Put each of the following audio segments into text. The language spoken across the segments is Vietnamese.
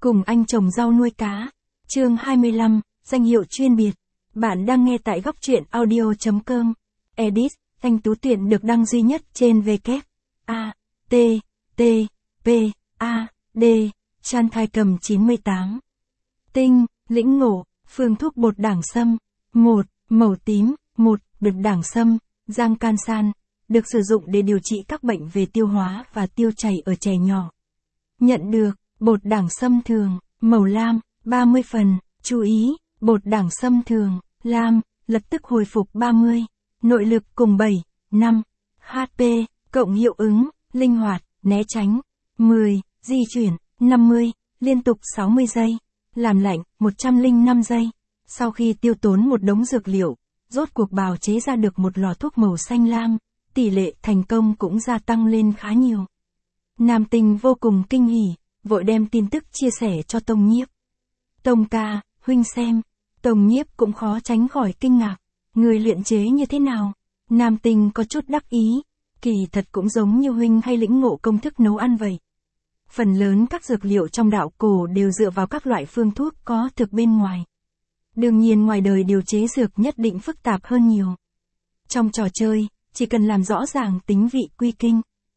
Cùng anh trồng rau nuôi cá. Chương 25, danh hiệu chuyên biệt. Bạn đang nghe tại góc truyện audio.com. Edit, Thanh Tú Tuyển được đăng duy nhất trên www.a.t.t.p.a.d. Chan Thai Cầm 98. Tinh, lĩnh ngộ, phương thuốc bột đảng sâm. 1. Màu tím. 1. Bột đảng sâm, giang can san, được sử dụng để điều trị các bệnh về tiêu hóa và tiêu chảy ở trẻ nhỏ. Nhận được, bột đảng sâm thường, màu lam, 30 phần, chú ý, bột đảng sâm thường, lam, lập tức hồi phục 30, nội lực cùng 7, 5, HP, cộng hiệu ứng, linh hoạt, né tránh, 10, di chuyển, 50, liên tục 60 giây, làm lạnh, 105 giây. Sau khi tiêu tốn một đống dược liệu, rốt cuộc bào chế ra được một lò thuốc màu xanh lam, tỷ lệ thành công cũng gia tăng lên khá nhiều. Nam Tinh vô cùng kinh hỉ, vội đem tin tức chia sẻ cho Tông Nhiếp. Tông ca, huynh xem. Tông Nhiếp cũng khó tránh khỏi kinh ngạc. Người luyện chế như thế nào? Nam Tinh có chút đắc ý. Kỳ thật cũng giống như huynh hay lĩnh ngộ công thức nấu ăn vậy. Phần lớn các dược liệu trong đạo cổ đều dựa vào các loại phương thuốc có thực bên ngoài. Đương nhiên ngoài đời điều chế dược nhất định phức tạp hơn nhiều. Trong trò chơi, chỉ cần làm rõ ràng tính vị quy kinh.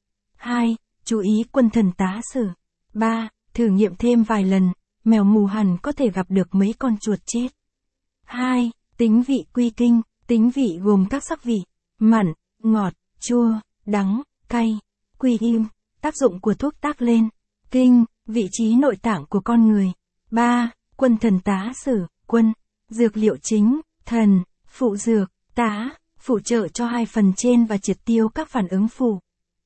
2. Chú ý quân thần tá sử. 3. Thử nghiệm thêm vài lần, mèo mù hẳn có thể gặp được mấy con chuột chết. 2. Tính vị quy kinh. Tính vị gồm các sắc vị, mặn, ngọt, chua, đắng, cay. Quy im, tác dụng của thuốc tác lên. Kinh, vị trí nội tạng của con người. 3. Quân thần tá sử. Quân, dược liệu chính, thần, phụ dược, tá, phụ trợ cho hai phần trên và triệt tiêu các phản ứng phụ.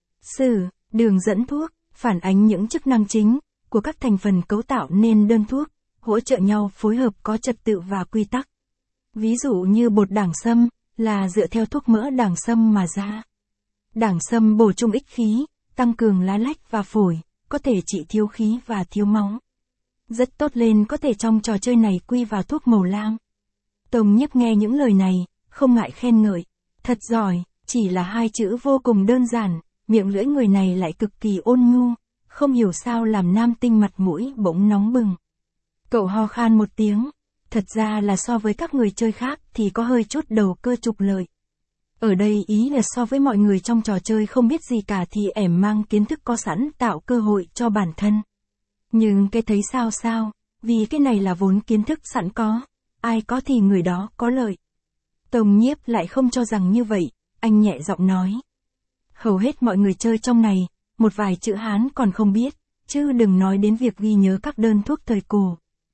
Sử, đường dẫn thuốc, phản ánh những chức năng chính của các thành phần cấu tạo nên đơn thuốc, hỗ trợ nhau phối hợp có trật tự và quy tắc. Ví dụ như bột đảng sâm, là dựa theo thuốc mỡ đảng sâm mà ra. Đảng sâm bổ sung ích khí, tăng cường lá lách và phổi, có thể trị thiếu khí và thiếu máu. Rất tốt lên có thể trong trò chơi này quy vào thuốc màu lam. Tông Nhiếp nghe những lời này, không ngại khen ngợi. Thật giỏi, chỉ là hai chữ vô cùng đơn giản, miệng lưỡi người này lại cực kỳ ôn nhu, không hiểu sao làm Nam Tinh mặt mũi bỗng nóng bừng. Cậu ho khan một tiếng, thật ra là so với các người chơi khác thì có hơi chút đầu cơ trục lợi. Ở đây ý là so với mọi người trong trò chơi không biết gì cả thì ẻm mang kiến thức có sẵn tạo cơ hội cho bản thân. Nhưng cái thấy sao, vì cái này là vốn kiến thức sẵn có, ai có thì người đó có lợi. Tông Nhiếp lại không cho rằng như vậy, anh nhẹ giọng nói. Hầu hết mọi người chơi trong này, một vài chữ Hán còn không biết, chứ đừng nói đến việc ghi nhớ các đơn thuốc thời cổ.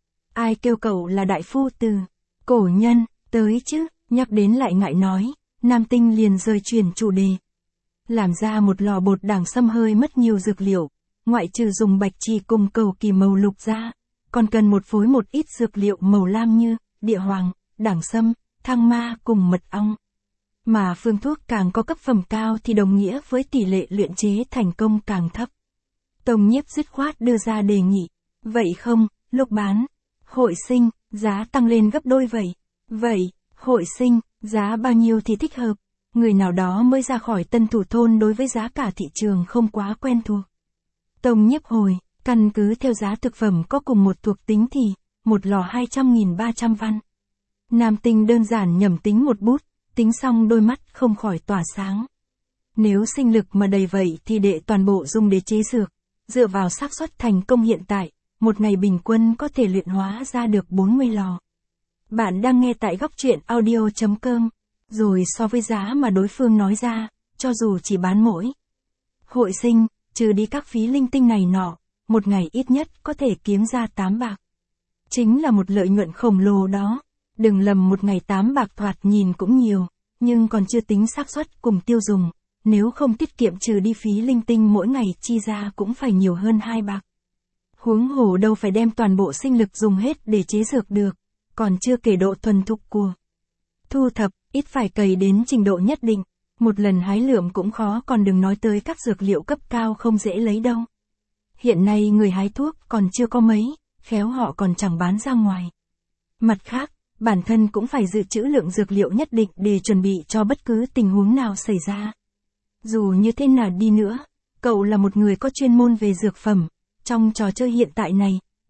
Ai kêu cậu là đại phu từ cổ nhân, tới chứ, nhắc đến lại ngại nói, Nam Tinh liền rời chuyển chủ đề. Làm ra một lò bột đảng sâm hơi mất nhiều dược liệu, ngoại trừ dùng bạch trì cùng cầu kỳ màu lục ra, còn cần phối một ít dược liệu màu lam như địa hoàng, đảng sâm, thang ma cùng mật ong. Mà phương thuốc càng có cấp phẩm cao thì đồng nghĩa với tỷ lệ luyện chế thành công càng thấp. Tông Nhiếp dứt khoát đưa ra đề nghị. Vậy không, lúc bán, hội sinh, giá tăng lên gấp đôi vậy. Vậy, hội sinh, giá bao nhiêu thì thích hợp? Người nào đó mới ra khỏi Tân Thủ Thôn đối với giá cả thị trường không quá quen thuộc. Tông Nhiếp hồi, căn cứ theo giá thực phẩm có cùng một thuộc tính thì, một lò 200.300 văn. Nam Tinh đơn giản nhẩm tính một bút, tính xong đôi mắt không khỏi tỏa sáng. Nếu sinh lực mà đầy vậy thì để toàn bộ dùng để chế dược, dựa vào xác suất thành công hiện tại, một ngày bình quân có thể luyện hóa ra được 40 lò. Bạn đang nghe tại góc truyện audio.com, rồi so với giá mà đối phương nói ra, cho dù chỉ bán mỗi hội sinh, trừ đi các phí linh tinh này nọ, một ngày ít nhất có thể kiếm ra 8 bạc. Chính là một lợi nhuận khổng lồ đó. Đừng lầm, một ngày 8 bạc thoạt nhìn cũng nhiều, nhưng còn chưa tính xác suất cùng tiêu dùng, nếu không tiết kiệm trừ đi phí linh tinh mỗi ngày chi ra cũng phải nhiều hơn 2 bạc. Huống hồ đâu phải đem toàn bộ sinh lực dùng hết để chế dược được, còn chưa kể độ thuần thục của thu thập, ít phải cày đến trình độ nhất định, một lần hái lượm cũng khó, còn đừng nói tới các dược liệu cấp cao không dễ lấy đâu. Hiện nay người hái thuốc còn chưa có mấy, khéo họ còn chẳng bán ra ngoài. Mặt khác, bản thân cũng phải dự trữ lượng dược liệu nhất định để chuẩn bị cho bất cứ tình huống nào xảy ra. Dù như thế nào đi nữa, cậu là một người có chuyên môn về dược phẩm, trong trò chơi hiện tại này,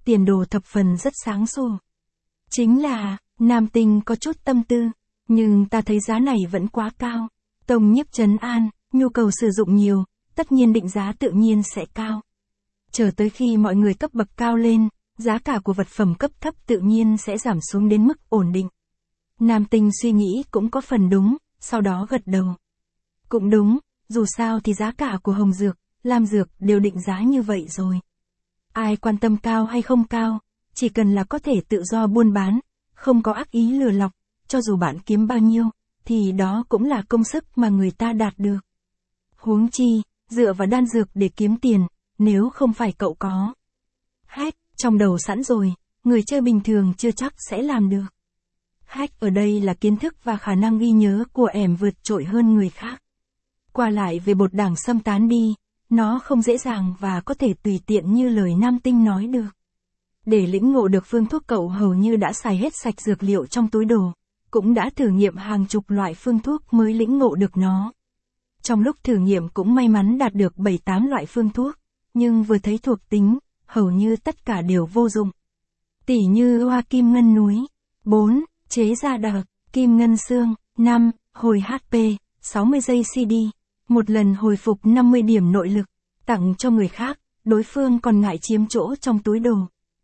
tiền đồ thập phần rất sáng sủa. Chính là, Nam Tinh có chút tâm tư, nhưng ta thấy giá này vẫn quá cao. Tông Nhiếp trấn an, nhu cầu sử dụng nhiều, tất nhiên định giá tự nhiên sẽ cao. Chờ tới khi mọi người cấp bậc cao lên, giá cả của vật phẩm cấp thấp tự nhiên sẽ giảm xuống đến mức ổn định. Nam Tinh suy nghĩ cũng có phần đúng, sau đó gật đầu. Cũng đúng, dù sao thì giá cả của hồng dược, lam dược đều định giá như vậy rồi. Ai quan tâm cao hay không cao, chỉ cần là có thể tự do buôn bán, không có ác ý lừa lọc, cho dù bạn kiếm bao nhiêu, thì đó cũng là công sức mà người ta đạt được. Huống chi, dựa vào đan dược để kiếm tiền, nếu không phải cậu có hack trong đầu sẵn rồi, người chơi bình thường chưa chắc sẽ làm được. Hack ở đây là kiến thức và khả năng ghi nhớ của ẻm vượt trội hơn người khác. Qua lại về bột đảng sâm tán đi, nó không dễ dàng và có thể tùy tiện như lời Nam Tinh nói được. Để lĩnh ngộ được phương thuốc cậu hầu như đã xài hết sạch dược liệu trong túi đồ, cũng đã thử nghiệm hàng chục loại phương thuốc mới lĩnh ngộ được nó. Trong lúc thử nghiệm cũng may mắn đạt được 7-8 loại phương thuốc, nhưng vừa thấy thuộc tính, hầu như tất cả đều vô dụng. Tỉ như hoa kim ngân núi, 4, chế ra đặc, kim ngân xương, 5, hồi HP, 60 giây CD, một lần hồi phục 50 điểm nội lực, tặng cho người khác, đối phương còn ngại chiếm chỗ trong túi đồ.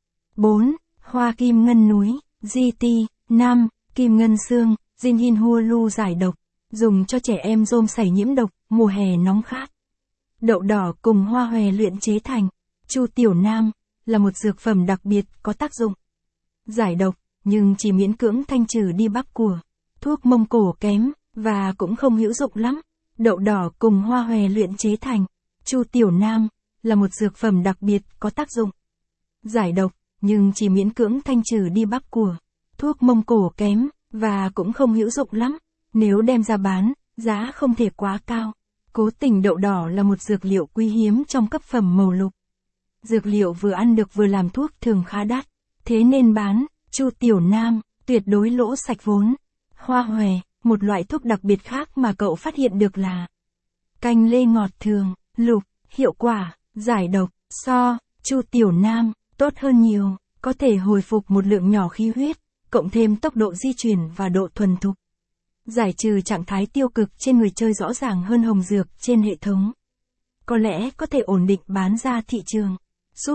4. Hoa kim ngân núi, GT, 5, kim ngân xương, Jinhin Hulu giải độc, dùng cho trẻ em rôm sảy nhiễm độc, mùa hè nóng khát. Đậu đỏ cùng hoa hòe luyện chế thành, Chu Tiểu Nam, là một dược phẩm đặc biệt có tác dụng giải độc, nhưng chỉ miễn cưỡng thanh trừ đi bắp của. Thuốc Mông Cổ kém, và cũng không hữu dụng lắm. Đậu đỏ cùng hoa hòe luyện chế thành, Chu Tiểu Nam, là một dược phẩm đặc biệt có tác dụng giải độc, nhưng chỉ miễn cưỡng thanh trừ đi bắp của. Thuốc Mông Cổ kém, và cũng không hữu dụng lắm. Nếu đem ra bán, giá không thể quá cao. Cố tình đậu đỏ là một dược liệu quý hiếm trong cấp phẩm màu lục. Dược liệu vừa ăn được vừa làm thuốc thường khá đắt, thế nên bán, Chu Tiểu Nam, tuyệt đối lỗ sạch vốn. Hoa hòe, một loại thuốc đặc biệt khác mà cậu phát hiện được là canh lê ngọt thường, lục, hiệu quả, giải độc, so, Chu Tiểu Nam, tốt hơn nhiều, có thể hồi phục một lượng nhỏ khí huyết, cộng thêm tốc độ di chuyển và độ thuần thục. Giải trừ trạng thái tiêu cực trên người chơi rõ ràng hơn hồng dược trên hệ thống. Có lẽ có thể ổn định bán ra thị trường. Súp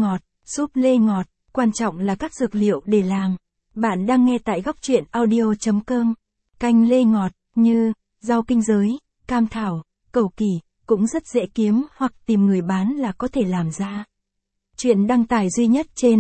lê ngọt, quan trọng là các dược liệu để làm. Bạn đang nghe tại góc truyện audio.com. Canh lê ngọt, như rau kinh giới, cam thảo, cẩu kỳ, cũng rất dễ kiếm hoặc tìm người bán là có thể làm ra. Chuyện đăng tải duy nhất trên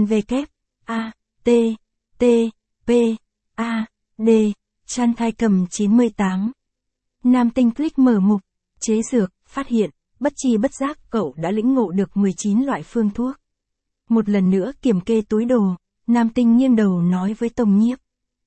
www.a.t.t.p.a.d. Chan Thai Cầm 98. Nam Tinh click mở mục, chế dược, phát hiện, bất chi bất giác cậu đã lĩnh ngộ được 19 loại phương thuốc. Một lần nữa kiểm kê túi đồ, Nam Tinh nghiêng đầu nói với Tông Nhiếp.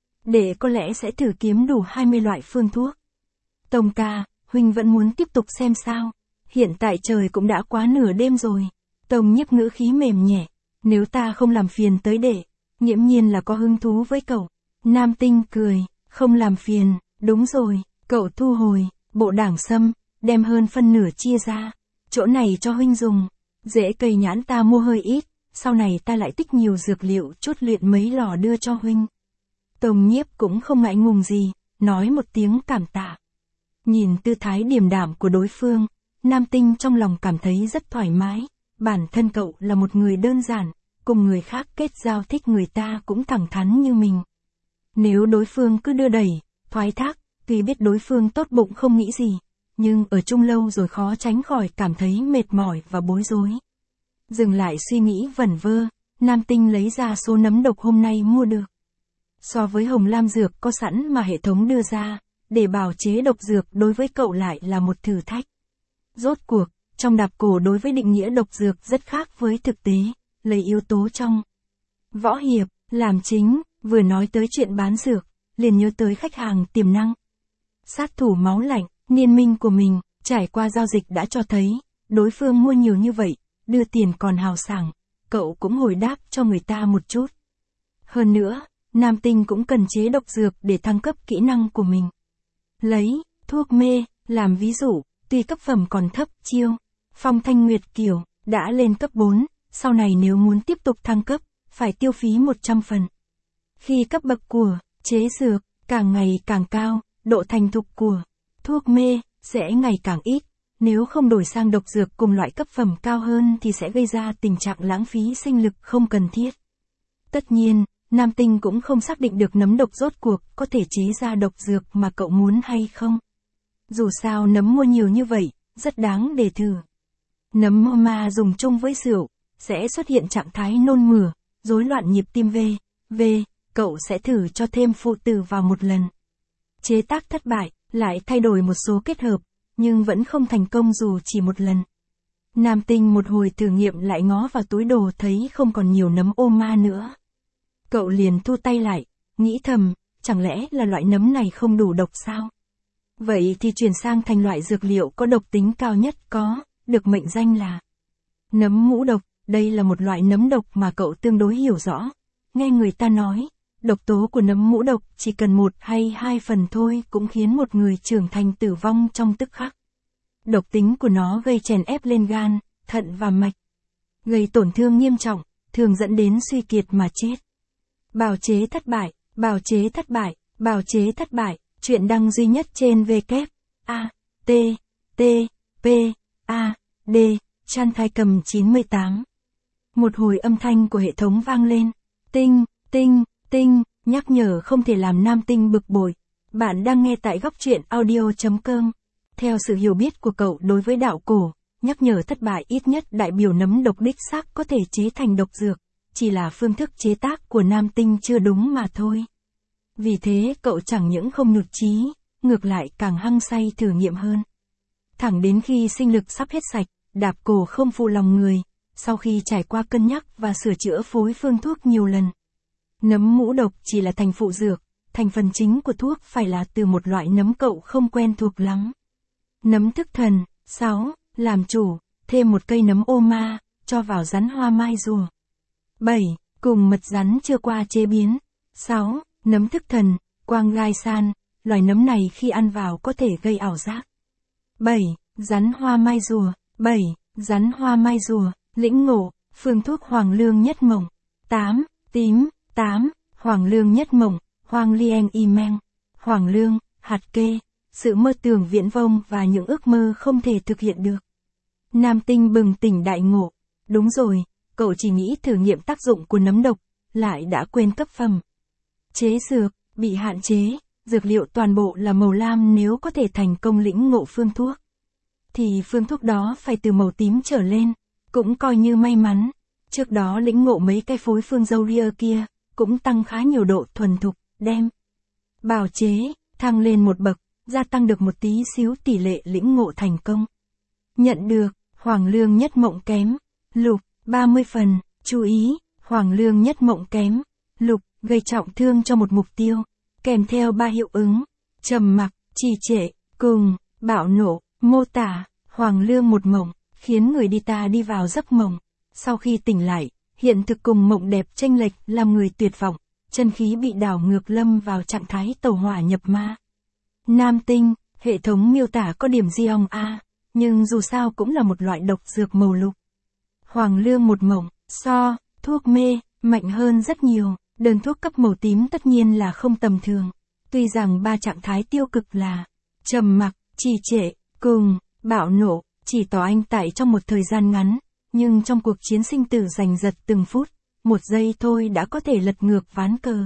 Để có lẽ sẽ thử kiếm đủ 20 loại phương thuốc. Tông ca, huynh vẫn muốn tiếp tục xem sao? Hiện tại trời cũng đã quá nửa đêm rồi. Tông Nhiếp ngữ khí mềm nhẹ. Nếu ta không làm phiền tới để, nghiễm nhiên là có hứng thú với cậu. Nam Tinh cười. Không làm phiền, đúng rồi, cậu thu hồi, bộ đảng sâm, đem hơn phân nửa chia ra. Chỗ này cho huynh dùng, rễ cây nhãn ta mua hơi ít, sau này ta lại tích nhiều dược liệu chốt luyện mấy lò đưa cho huynh. Tông Nhiếp cũng không ngại ngùng gì, nói một tiếng cảm tạ. Nhìn tư thái điềm đạm của đối phương, Nam Tinh trong lòng cảm thấy rất thoải mái, bản thân cậu là một người đơn giản, cùng người khác kết giao thích người ta cũng thẳng thắn như mình. Nếu đối phương cứ đưa đẩy, thoái thác, tuy biết đối phương tốt bụng không nghĩ gì, nhưng ở chung lâu rồi khó tránh khỏi cảm thấy mệt mỏi và bối rối. Dừng lại suy nghĩ vẩn vơ, Nam Tinh lấy ra số nấm độc hôm nay mua được. So với hồng lam dược có sẵn mà hệ thống đưa ra, để bào chế độc dược đối với cậu lại là một thử thách. Rốt cuộc, trong đạp cổ đối với định nghĩa độc dược rất khác với thực tế, lấy yếu tố trong võ hiệp, làm chính. Vừa nói tới chuyện bán dược, liền nhớ tới khách hàng tiềm năng. Sát thủ máu lạnh, Niên Minh của mình, trải qua giao dịch đã cho thấy, đối phương mua nhiều như vậy, đưa tiền còn hào sảng, cậu cũng hồi đáp cho người ta một chút. Hơn nữa, Nam Tinh cũng cần chế độc dược để thăng cấp kỹ năng của mình. Lấy thuốc mê làm ví dụ, tuy cấp phẩm còn thấp, chiêu Phong Thanh Nguyệt Kiều đã lên cấp 4, sau này nếu muốn tiếp tục thăng cấp, phải tiêu phí 100 phần. Khi cấp bậc của chế dược càng ngày càng cao, độ thành thục của thuốc mê sẽ ngày càng ít. Nếu không đổi sang độc dược cùng loại cấp phẩm cao hơn thì sẽ gây ra tình trạng lãng phí sinh lực không cần thiết. Tất nhiên, Nam Tinh cũng không xác định được nấm độc rốt cuộc có thể chế ra độc dược mà cậu muốn hay không. Dù sao nấm mua nhiều như vậy, rất đáng để thử. Nấm mô ma dùng chung với rượu, sẽ xuất hiện trạng thái nôn mửa, rối loạn nhịp tim v. Cậu sẽ thử cho thêm phụ tử vào một lần. Chế tác thất bại, lại thay đổi một số kết hợp, nhưng vẫn không thành công dù chỉ một lần. Nam Tinh một hồi thử nghiệm lại ngó vào túi đồ thấy không còn nhiều nấm ô ma nữa. Cậu liền thu tay lại, nghĩ thầm, chẳng lẽ là loại nấm này không đủ độc sao? Vậy thì chuyển sang thành loại dược liệu có độc tính cao nhất được mệnh danh là nấm mũ độc. Đây là một loại nấm độc mà cậu tương đối hiểu rõ. Nghe người ta nói, độc tố của nấm mũ độc chỉ cần 1 hay 2 phần thôi cũng khiến một người trưởng thành tử vong trong tức khắc. Độc tính của nó gây chèn ép lên gan, thận và mạch, gây tổn thương nghiêm trọng, thường dẫn đến suy kiệt mà chết. Bào chế thất bại, bào chế thất bại, bào chế thất bại, chuyện đăng duy nhất trên WATTPAD, Chan Thai Cầm 98. Một hồi âm thanh của hệ thống vang lên, tinh, tinh, tinh, nhắc nhở không thể làm Nam Tinh bực bội. Bạn đang nghe tại góc truyện audio.com. Theo sự hiểu biết của cậu đối với đạo cổ, nhắc nhở thất bại ít nhất đại biểu nấm độc đích xác có thể chế thành độc dược, chỉ là phương thức chế tác của Nam Tinh chưa đúng mà thôi. Vì thế cậu chẳng những không nhụt chí, ngược lại càng hăng say thử nghiệm hơn. Thẳng đến khi sinh lực sắp hết sạch, đạp cổ không phụ lòng người, sau khi trải qua cân nhắc và sửa chữa phối phương thuốc nhiều lần. Nấm mũ độc chỉ là thành phụ dược, thành phần chính của thuốc phải là từ một loại nấm cậu không quen thuộc lắm. Nấm thức thần. 6. Làm chủ, thêm một cây nấm ô ma, cho vào rắn hoa mai rùa. 7. Cùng mật rắn chưa qua chế biến. 6. Nấm thức thần, quang gai san, loài nấm này khi ăn vào có thể gây ảo giác. 7. Rắn hoa mai rùa. 7. Rắn hoa mai rùa, lĩnh ngộ, phương thuốc hoàng lương nhất mộng. 8. Tím. 8. Hoàng lương nhất mộng, hoàng lieng y meng. Hoàng lương, hạt kê, sự mơ tưởng viễn vông và những ước mơ không thể thực hiện được. Nam Tinh bừng tỉnh đại ngộ. Đúng rồi, cậu chỉ nghĩ thử nghiệm tác dụng của nấm độc, lại đã quên cấp phẩm. Chế dược, bị hạn chế, dược liệu toàn bộ là màu lam nếu có thể thành công lĩnh ngộ phương thuốc. Thì phương thuốc đó phải từ màu tím trở lên, cũng coi như may mắn. Trước đó lĩnh ngộ mấy cái phối phương dâu ria kia, cũng tăng khá nhiều độ thuần thục, đem bào chế, thăng lên một bậc, gia tăng được một tí xíu tỷ lệ lĩnh ngộ thành công. Nhận được, hoàng lương nhất mộng kém, lục, 30 phần, chú ý, hoàng lương nhất mộng kém, lục, gây trọng thương cho một mục tiêu, kèm theo 3 hiệu ứng, trầm mặc, trì trệ, cùng, bạo nộ, mô tả, hoàng lương một mộng, khiến người đi vào giấc mộng. Sau khi tỉnh lại, hiện thực cùng mộng đẹp chênh lệch làm người tuyệt vọng, chân khí bị đảo ngược lâm vào trạng thái tẩu hỏa nhập ma. Nam Tinh, hệ thống miêu tả có điểm Giong A, nhưng dù sao cũng là một loại độc dược màu lục. Hoàng lương một mộng, so, thuốc mê, mạnh hơn rất nhiều, đơn thuốc cấp màu tím tất nhiên là không tầm thường. Tuy rằng 3 trạng thái tiêu cực là trầm mặc, trì trệ, cùng, bạo nộ, chỉ tỏ anh tại trong một thời gian ngắn, nhưng trong cuộc chiến sinh tử giành giật từng phút, 1 giây thôi đã có thể lật ngược ván cờ.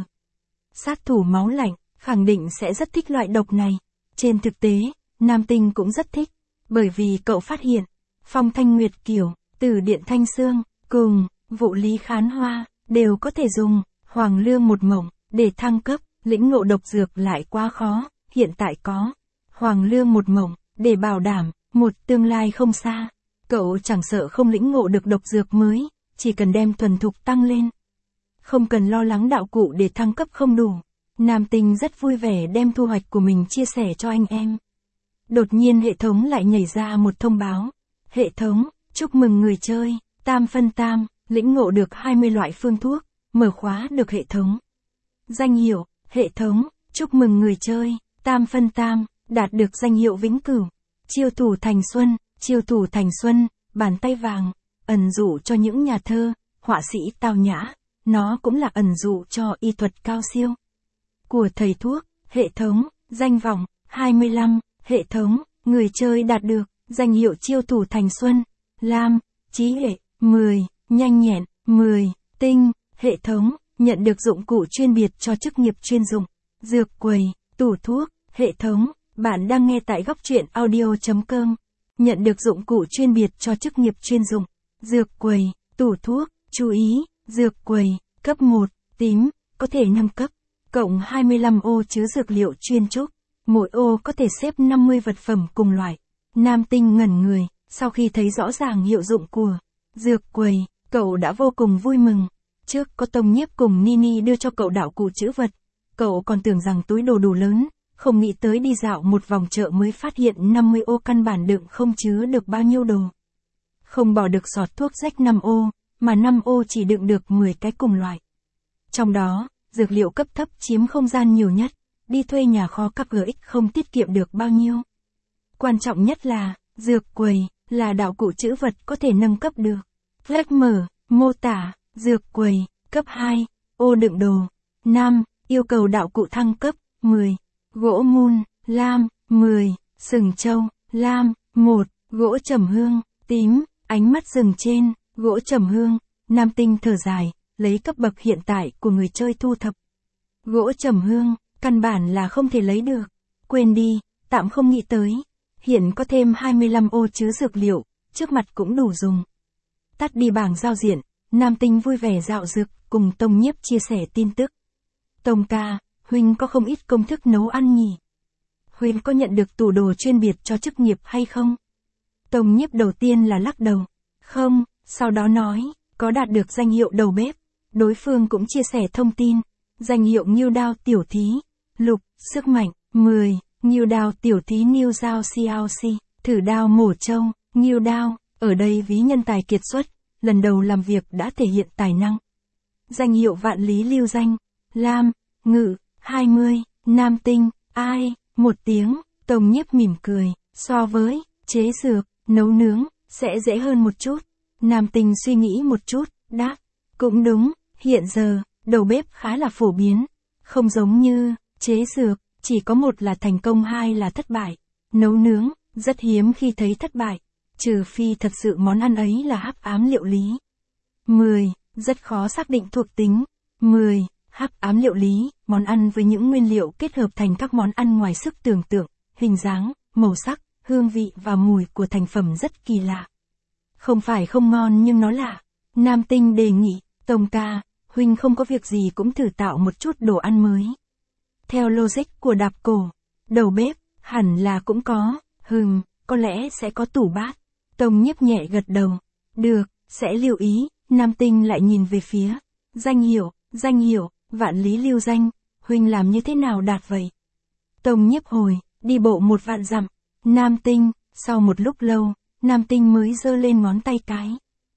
Sát thủ máu lạnh, khẳng định sẽ rất thích loại độc này. Trên thực tế, Nam Tinh cũng rất thích, bởi vì cậu phát hiện, Phong Thanh Nguyệt Kiều, Tử Điện Thanh Xương, cùng, Vụ Lý Khán Hoa, đều có thể dùng, hoàng lương một mộng, để thăng cấp, lĩnh ngộ độc dược lại quá khó, hiện tại có, hoàng lương một mộng, để bảo đảm, một tương lai không xa. Cậu chẳng sợ không lĩnh ngộ được độc dược mới, chỉ cần đem thuần thục tăng lên. Không cần lo lắng đạo cụ để thăng cấp không đủ. Nam Tinh rất vui vẻ đem thu hoạch của mình chia sẻ cho anh em. Đột nhiên hệ thống lại nhảy ra một thông báo. Hệ thống, chúc mừng người chơi, tam phân tam, lĩnh ngộ được 20 loại phương thuốc, mở khóa được hệ thống. Danh hiệu, hệ thống, chúc mừng người chơi, tam phân tam, đạt được danh hiệu vĩnh cửu. Chiêu thủ thành xuân, chiêu thủ thành xuân, bàn tay vàng, ẩn dụ cho những nhà thơ, họa sĩ tao nhã, nó cũng là ẩn dụ cho y thuật cao siêu của thầy thuốc. Hệ thống, danh vọng, 25, hệ thống, người chơi đạt được, danh hiệu chiêu thủ thành xuân, lam, trí hệ, 10, nhanh nhẹn, 10, tinh, hệ thống, nhận được dụng cụ chuyên biệt cho chức nghiệp chuyên dụng, dược quầy, tủ thuốc, hệ thống, bạn đang nghe tại góc truyện audio.com, nhận được dụng cụ chuyên biệt cho chức nghiệp chuyên dụng, dược quầy, tủ thuốc, chú ý, dược quầy, cấp 1, tím, có thể nâng cấp, cộng 25 ô chứa dược liệu chuyên trúc, mỗi ô có thể xếp 50 vật phẩm cùng loại. Nam Tinh ngẩn người, sau khi thấy rõ ràng hiệu dụng của dược quầy, cậu đã vô cùng vui mừng. Trước có Tông Nhiếp cùng Nini đưa cho cậu đạo cụ trữ vật, cậu còn tưởng rằng túi đồ đủ lớn, không nghĩ tới đi dạo một vòng chợ mới phát hiện 50 ô căn bản đựng không chứa được bao nhiêu đồ. Không bỏ được giọt thuốc rách 5 ô, mà 5 ô chỉ đựng được 10 cái cùng loại. Trong đó, dược liệu cấp thấp chiếm không gian nhiều nhất, đi thuê nhà kho các GX không tiết kiệm được bao nhiêu. Quan trọng nhất là, dược quầy, là đạo cụ trữ vật có thể nâng cấp được. Flex mở, mô tả, dược quầy, cấp 2, ô đựng đồ. 5, yêu cầu đạo cụ thăng cấp, 10. Gỗ mun, lam, 10. Sừng trâu, lam, 1. Gỗ trầm hương, tím, ánh mắt rừng trên, gỗ trầm hương. Nam Tinh thở dài, lấy cấp bậc hiện tại của người chơi thu thập. Gỗ trầm hương, căn bản là không thể lấy được. Quên đi, tạm không nghĩ tới. Hiện có thêm 25 ô chứa dược liệu, trước mặt cũng đủ dùng. Tắt đi bảng giao diện, Nam Tinh vui vẻ dạo dược, cùng Tông Nhiếp chia sẻ tin tức. Tông ca, huynh có không ít công thức nấu ăn nhỉ? Huynh có nhận được tủ đồ chuyên biệt cho chức nghiệp hay không? Tông Nhiếp đầu tiên là lắc đầu. Không, sau đó nói, có đạt được danh hiệu đầu bếp. Đối phương cũng chia sẻ thông tin. Danh hiệu Ngưu Đao Tiểu Thí. Lục, sức mạnh, 10. Ngưu Đao Tiểu Thí New Giao CLC. Thử đao mổ trâu, Ngưu Đao, ở đây ví nhân tài kiệt xuất, lần đầu làm việc đã thể hiện tài năng. Danh hiệu Vạn Lý Lưu Danh. Lam, ngự, 20. Nam Tinh, ai, 1 tiếng. Tông Nhiếp mỉm cười, so với chế dược, nấu nướng, sẽ dễ hơn một chút. Nam Tinh suy nghĩ một chút, đáp, cũng đúng, hiện giờ, đầu bếp khá là phổ biến, không giống như chế dược, chỉ có một là thành công hai là thất bại. Nấu nướng, rất hiếm khi thấy thất bại, trừ phi thật sự món ăn ấy là hắc ám liệu lý. 10. Rất khó xác định thuộc tính. 10. Hắc ám liệu lý, món ăn với những nguyên liệu kết hợp thành các món ăn ngoài sức tưởng tượng, hình dáng, màu sắc, hương vị và mùi của thành phẩm rất kỳ lạ. Không phải không ngon nhưng nó lạ. Nam Tinh đề nghị, Tông ca, huynh không có việc gì cũng thử tạo một chút đồ ăn mới. Theo logic của Đạp Cổ, đầu bếp, hẳn là cũng có, có lẽ sẽ có tủ bát. Tông Nhiếp nhẹ gật đầu. Được, sẽ lưu ý. Nam Tinh lại nhìn về phía. Danh hiệu, Vạn Lý Lưu Danh, huynh làm như thế nào đạt vậy? Tông Nhiếp hồi, đi bộ 1 vạn dặm. Nam Tinh, sau một lúc lâu, Nam Tinh mới giơ lên ngón tay cái.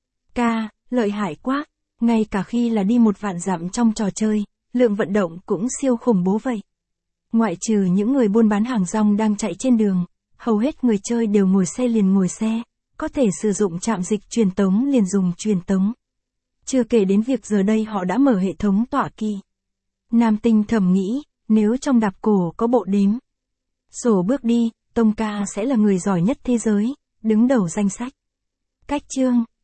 Ca, lợi hại quá, ngay cả khi là đi 1 vạn dặm trong trò chơi, lượng vận động cũng siêu khủng bố vậy. Ngoại trừ những người buôn bán hàng rong đang chạy trên đường, hầu hết người chơi đều ngồi xe liền ngồi xe, có thể sử dụng trạm dịch truyền tống liền dùng truyền tống. Chưa kể đến việc giờ đây họ đã mở hệ thống tọa kỳ. Nam Tinh thầm nghĩ, nếu trong Đạp Cổ có bộ đếm sổ bước đi, Tông ca sẽ là người giỏi nhất thế giới, đứng đầu danh sách. Cách chương